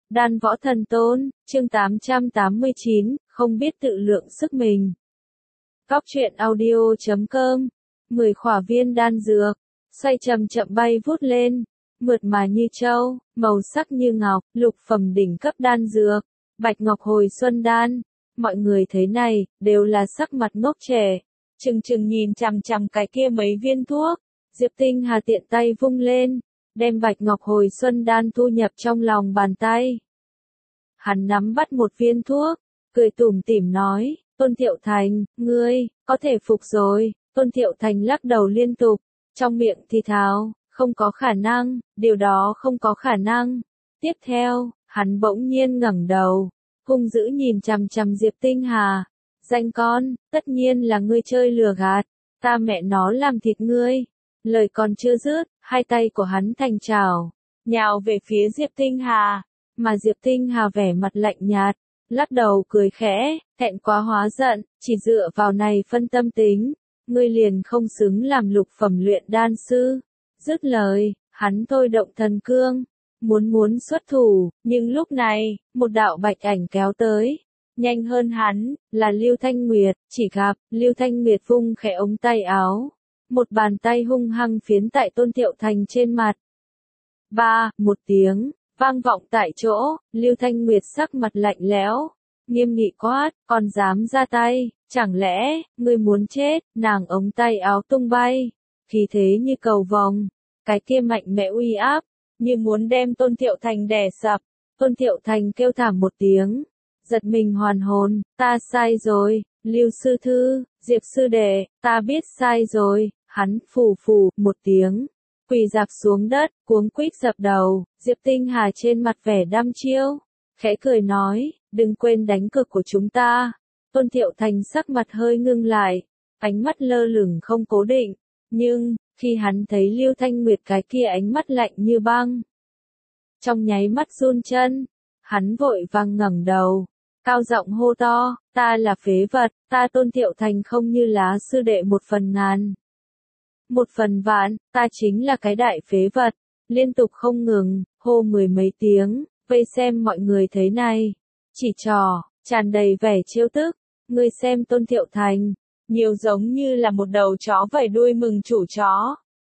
Đan võ thần tôn, chương 889, không biết tự lượng sức mình. Góc truyện audio.com 10 khỏa viên đan dược, xoay chậm chậm bay vút lên, mượt mà như châu, màu sắc như ngọc, lục phẩm đỉnh cấp đan dược, bạch ngọc hồi xuân đan. Mọi người thấy này, đều là sắc mặt ngốc trẻ, chừng chừng nhìn chằm chằm cái kia mấy viên thuốc. Diệp Tinh Hà tiện tay vung lên, đem bạch ngọc hồi xuân đan thu nhập trong lòng bàn tay. Hắn nắm bắt một viên thuốc, cười tủm tỉm nói, Tôn Thiệu Thành, ngươi, có thể phục rồi. Tôn Thiệu Thành lắc đầu liên tục, trong miệng thì thào, không có khả năng, điều đó không có khả năng. Tiếp theo, hắn bỗng nhiên ngẩng đầu, hung dữ nhìn chằm chằm Diệp Tinh Hà. Danh con, tất nhiên là ngươi chơi lừa gạt, ta mẹ nó làm thịt ngươi. Lời còn chưa dứt, hai tay của hắn thành chảo, nhào về phía Diệp Tinh Hà, mà Diệp Tinh Hà vẻ mặt lạnh nhạt, lắc đầu cười khẽ, thẹn quá hóa giận, chỉ dựa vào này phân tâm tính, ngươi liền không xứng làm lục phẩm luyện đan sư. Dứt lời, hắn thôi động thần cương, muốn xuất thủ, nhưng lúc này, một đạo bạch ảnh kéo tới. Nhanh hơn hắn, là Lưu Thanh Nguyệt, chỉ gặp, Lưu Thanh Nguyệt vung khẽ ống tay áo. Một bàn tay hung hăng phiến tại Tôn Thiệu Thành trên mặt. Một tiếng, vang vọng tại chỗ, Lưu Thanh Nguyệt sắc mặt lạnh lẽo, nghiêm nghị quát, còn dám ra tay, chẳng lẽ, ngươi muốn chết, nàng ống tay áo tung bay, khí thế như cầu vồng, cái kia mạnh mẽ uy áp, như muốn đem Tôn Thiệu Thành đè sập. Tôn Thiệu Thành kêu thảm một tiếng, giật mình hoàn hồn, ta sai rồi, Lưu sư thư, Diệp sư đệ, ta biết sai rồi. Hắn phù một tiếng, quỳ dạp xuống đất, cuống quýt dập đầu. Diệp Tinh Hà trên mặt vẻ đăm chiêu, khẽ cười nói, đừng quên đánh cược của chúng ta. Tôn Thiệu Thành sắc mặt hơi ngưng lại, ánh mắt lơ lửng không cố định, nhưng khi hắn thấy Lưu Thanh Nguyệt cái kia ánh mắt lạnh như băng, trong nháy mắt run chân, hắn vội vàng ngẩng đầu, cao giọng hô to, ta là phế vật, ta Tôn Thiệu Thành không như lá sư đệ một phần ngàn. Một phần vạn, ta chính là cái đại phế vật, liên tục không ngừng, hô mười mấy tiếng, vây xem mọi người thấy này. Chỉ trò, tràn đầy vẻ trêu tức, ngươi xem Tôn Thiệu Thành, nhiều giống như là một đầu chó vẩy đuôi mừng chủ chó.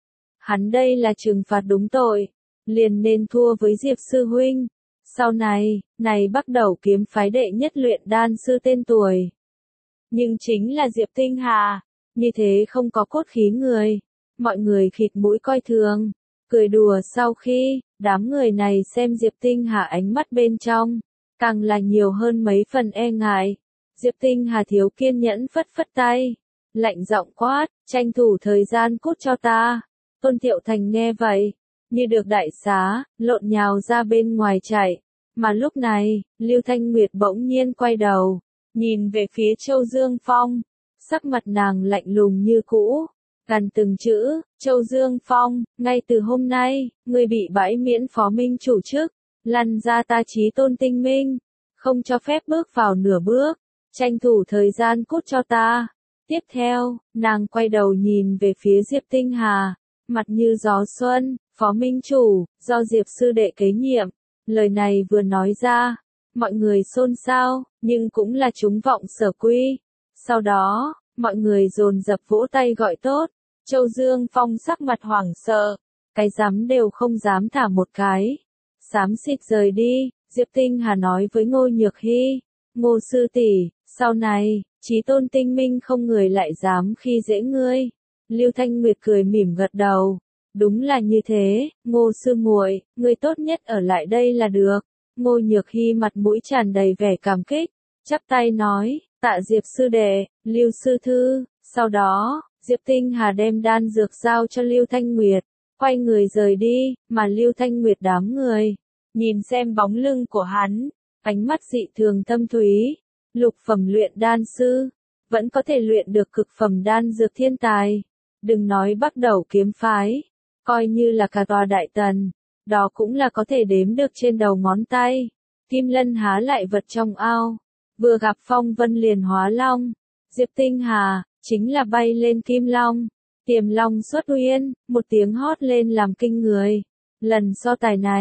Hắn đây là trừng phạt đúng tội, liền nên thua với Diệp Sư Huynh. Sau này, bắt đầu kiếm phái đệ nhất luyện đan sư tên tuổi. Nhưng chính là Diệp Tinh Hà. Như thế không có cốt khí người, mọi người khịt mũi coi thường, cười đùa sau khi, đám người này xem Diệp Tinh Hà ánh mắt bên trong, càng là nhiều hơn mấy phần e ngại. Diệp Tinh Hà thiếu kiên nhẫn phất phất tay, lạnh giọng quát, tranh thủ thời gian cút cho ta. Tôn Thiệu Thành nghe vậy, như được đại xá, lộn nhào ra bên ngoài chạy, mà lúc này, Lưu Thanh Nguyệt bỗng nhiên quay đầu, nhìn về phía Châu Dương Phong. Sắc mặt nàng lạnh lùng như cũ, gần từng chữ, Châu Dương Phong, ngay từ hôm nay, ngươi bị bãi miễn phó minh chủ chức, lăn ra ta Chí Tôn Tinh Minh, không cho phép bước vào nửa bước, tranh thủ thời gian cút cho ta. Tiếp theo, nàng quay đầu nhìn về phía Diệp Tinh Hà, mặt như gió xuân, phó minh chủ, do Diệp sư đệ kế nhiệm. Lời này vừa nói ra, mọi người xôn xao, nhưng cũng là chúng vọng sở quy. Sau đó, mọi người dồn dập vỗ tay gọi tốt. Châu Dương Phong sắc mặt hoảng sợ, cái dám đều không dám thả một cái. Xám xịt rời đi. Diệp Tinh Hà nói với Ngô Nhược Hy, Ngô sư tỷ, sau này, Chí Tôn Tinh Minh không người lại dám khi dễ ngươi. Lưu Thanh Nguyệt cười mỉm gật đầu, đúng là như thế, Ngô sư muội, ngươi tốt nhất ở lại đây là được. Ngô Nhược Hy mặt mũi tràn đầy vẻ cảm kích, chắp tay nói, tạ Diệp sư đệ, Lưu sư thư. Sau đó, Diệp Tinh Hà đem đan dược giao cho Lưu Thanh Nguyệt, quay người rời đi, mà Lưu Thanh Nguyệt đám người, nhìn xem bóng lưng của hắn, ánh mắt dị thường thâm thúy. Lục phẩm luyện đan sư, vẫn có thể luyện được cực phẩm đan dược thiên tài. Đừng nói bắt đầu kiếm phái, coi như là cả tòa đại tần, đó cũng là có thể đếm được trên đầu ngón tay. Kim Lân há lại vật trong ao, vừa gặp phong vân liền hóa long. Diệp Tinh Hà, chính là bay lên kim long, tiềm long xuất uyên, một tiếng hót lên làm kinh người. Lần so tài này,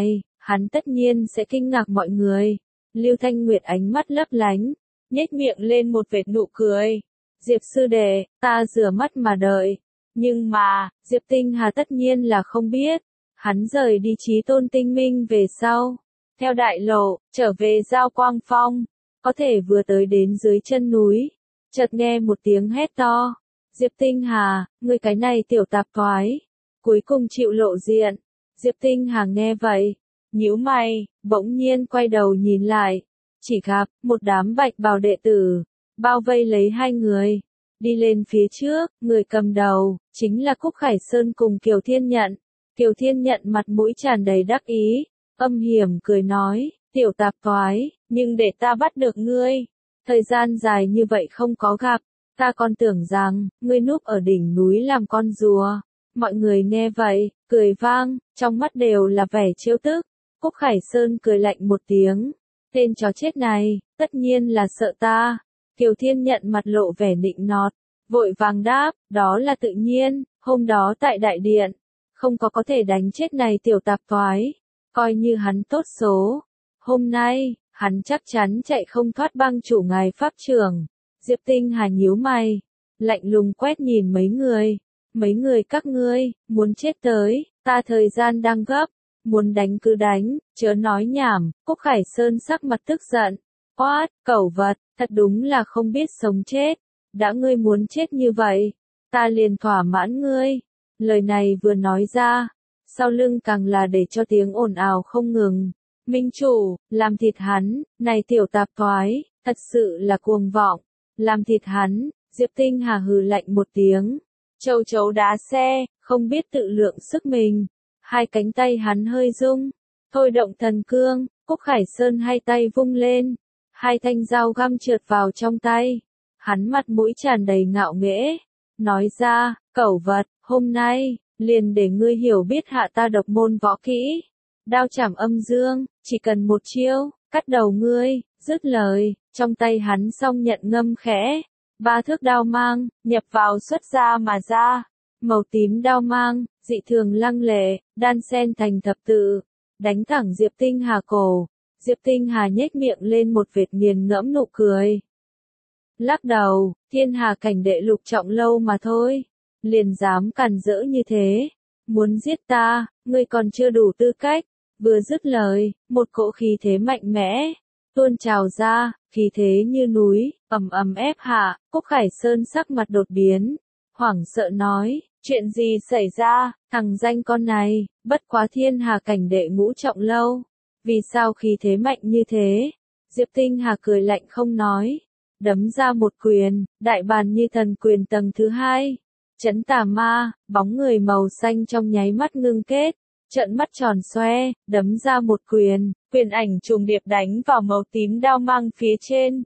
hắn tất nhiên sẽ kinh ngạc mọi người. Lưu Thanh Nguyệt ánh mắt lấp lánh, nhếch miệng lên một vệt nụ cười. Diệp sư đệ, ta rửa mắt mà đợi. Nhưng mà, Diệp Tinh Hà tất nhiên là không biết. Hắn rời đi Chí Tôn Tinh Minh về sau. Theo đại lộ, trở về Giao Quang Phong. Có thể vừa tới đến dưới chân núi. Chợt nghe một tiếng hét to. Diệp Tinh Hà, ngươi cái này tiểu tạp thoái. Cuối cùng chịu lộ diện. Diệp Tinh Hà nghe vậy. Nhíu mày, bỗng nhiên quay đầu nhìn lại. Chỉ gặp, một đám bạch bào đệ tử. Bao vây lấy hai người. Đi lên phía trước, người cầm đầu, chính là Cúc Khải Sơn cùng Kiều Thiên Nhận. Kiều Thiên Nhận mặt mũi tràn đầy đắc ý, âm hiểm cười nói, tiểu tạp thoái, nhưng để ta bắt được ngươi. Thời gian dài như vậy không có gặp, ta còn tưởng rằng, ngươi núp ở đỉnh núi làm con rùa. Mọi người nghe vậy, cười vang, trong mắt đều là vẻ trêu tức. Cúc Khải Sơn cười lạnh một tiếng, tên chó chết này, tất nhiên là sợ ta. Kiều Thiên Nhận mặt lộ vẻ nịnh nọt, vội vàng đáp, đó là tự nhiên, hôm đó tại đại điện, không có thể đánh chết này tiểu tạp thoái, coi như hắn tốt số. Hôm nay, hắn chắc chắn chạy không thoát băng chủ ngài pháp trưởng. Diệp Tinh Hà nhíu mày, lạnh lùng quét nhìn mấy người các ngươi, muốn chết tới, ta thời gian đang gấp, muốn đánh cứ đánh, chớ nói nhảm. Cúc Khải Sơn sắc mặt tức giận, quát, cẩu vật, thật đúng là không biết sống chết, đã ngươi muốn chết như vậy, ta liền thỏa mãn ngươi. Lời này vừa nói ra, sau lưng càng là để cho tiếng ồn ào không ngừng. Minh chủ, làm thịt hắn, này tiểu tạp thoái, thật sự là cuồng vọng, làm thịt hắn. Diệp Tinh Hà hừ lạnh một tiếng, châu chấu đá xe, không biết tự lượng sức mình. Hai cánh tay hắn hơi rung, thôi động thần cương. Cúc Khải Sơn hai tay vung lên, hai thanh dao găm trượt vào trong tay. Hắn mặt mũi tràn đầy ngạo nghễ, nói ra, cẩu vật, hôm nay, liền để ngươi hiểu biết hạ ta độc môn võ kỹ. Đao chảm âm dương, chỉ cần một chiêu, cắt đầu ngươi. Dứt lời, trong tay hắn song nhận ngâm khẽ, 3 thước đao mang, nhập vào xuất ra mà ra. Màu tím đao mang, dị thường lăng lệ, đan xen thành thập tự, đánh thẳng Diệp Tinh Hà cổ. Diệp Tinh Hà nhếch miệng lên một vệt nghiền ngẫm nụ cười. Lắc đầu, thiên hà cảnh đệ lục trọng lâu mà thôi, liền dám càn rỡ như thế, muốn giết ta, ngươi còn chưa đủ tư cách. Vừa dứt lời, một cỗ khí thế mạnh mẽ tuôn trào ra, khí thế như núi, ầm ầm ép hạ. Cúc Khải Sơn sắc mặt đột biến, hoảng sợ nói, chuyện gì xảy ra, thằng danh con này, bất quá thiên hà cảnh đệ ngũ trọng lâu, vì sao khí thế mạnh như thế? Diệp Tinh Hà cười lạnh không nói, đấm ra một quyền, đại bàn như thần quyền tầng thứ 2, chấn tà ma. Bóng người màu xanh trong nháy mắt ngưng kết, trợn mắt tròn xoe, đấm ra một quyền, quyền ảnh trùng điệp đánh vào màu tím đao mang phía trên.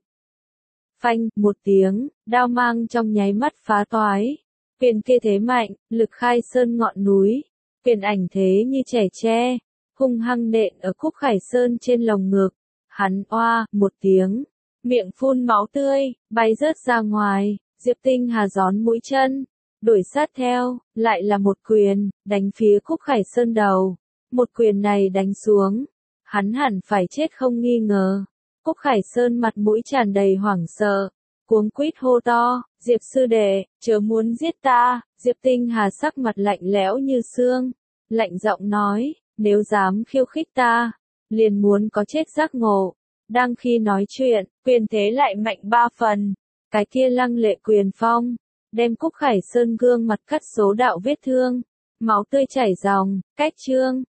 Phanh, một tiếng, đao mang trong nháy mắt phá toái. Quyền kia thế mạnh, lực khai sơn ngọn núi, quyền ảnh thế như trẻ tre, hung hăng nện ở Cúc Khải Sơn trên lồng ngực. Hắn oa, một tiếng, miệng phun máu tươi, bay rớt ra ngoài. Diệp Tinh Hà gión mũi chân, đuổi sát theo, lại là một quyền, đánh phía Cúc Khải Sơn đầu. Một quyền này đánh xuống, hắn hẳn phải chết không nghi ngờ. Cúc Khải Sơn mặt mũi tràn đầy hoảng sợ, cuống quýt hô to, Diệp sư đệ, chớ muốn giết ta. Diệp Tinh Hà sắc mặt lạnh lẽo như xương, lạnh giọng nói, nếu dám khiêu khích ta, liền muốn có chết giác ngộ. Đang khi nói chuyện, quyền thế lại mạnh 3 phần, cái kia lăng lệ quyền phong, đem Cúc Khải Sơn gương mặt cắt số đạo vết thương, máu tươi chảy ròng, cách chương.